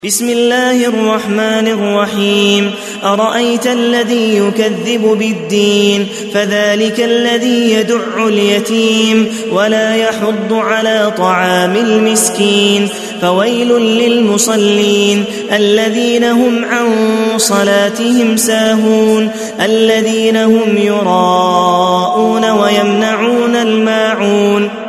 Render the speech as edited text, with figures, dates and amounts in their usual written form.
بسم الله الرحمن الرحيم أرأيت الذي يكذب بالدين فذلك الذي يدع اليتيم ولا يحض على طعام المسكين فويل للمصلين الذين هم عن صلاتهم ساهون الذين هم يراءون ويمنعون الماعون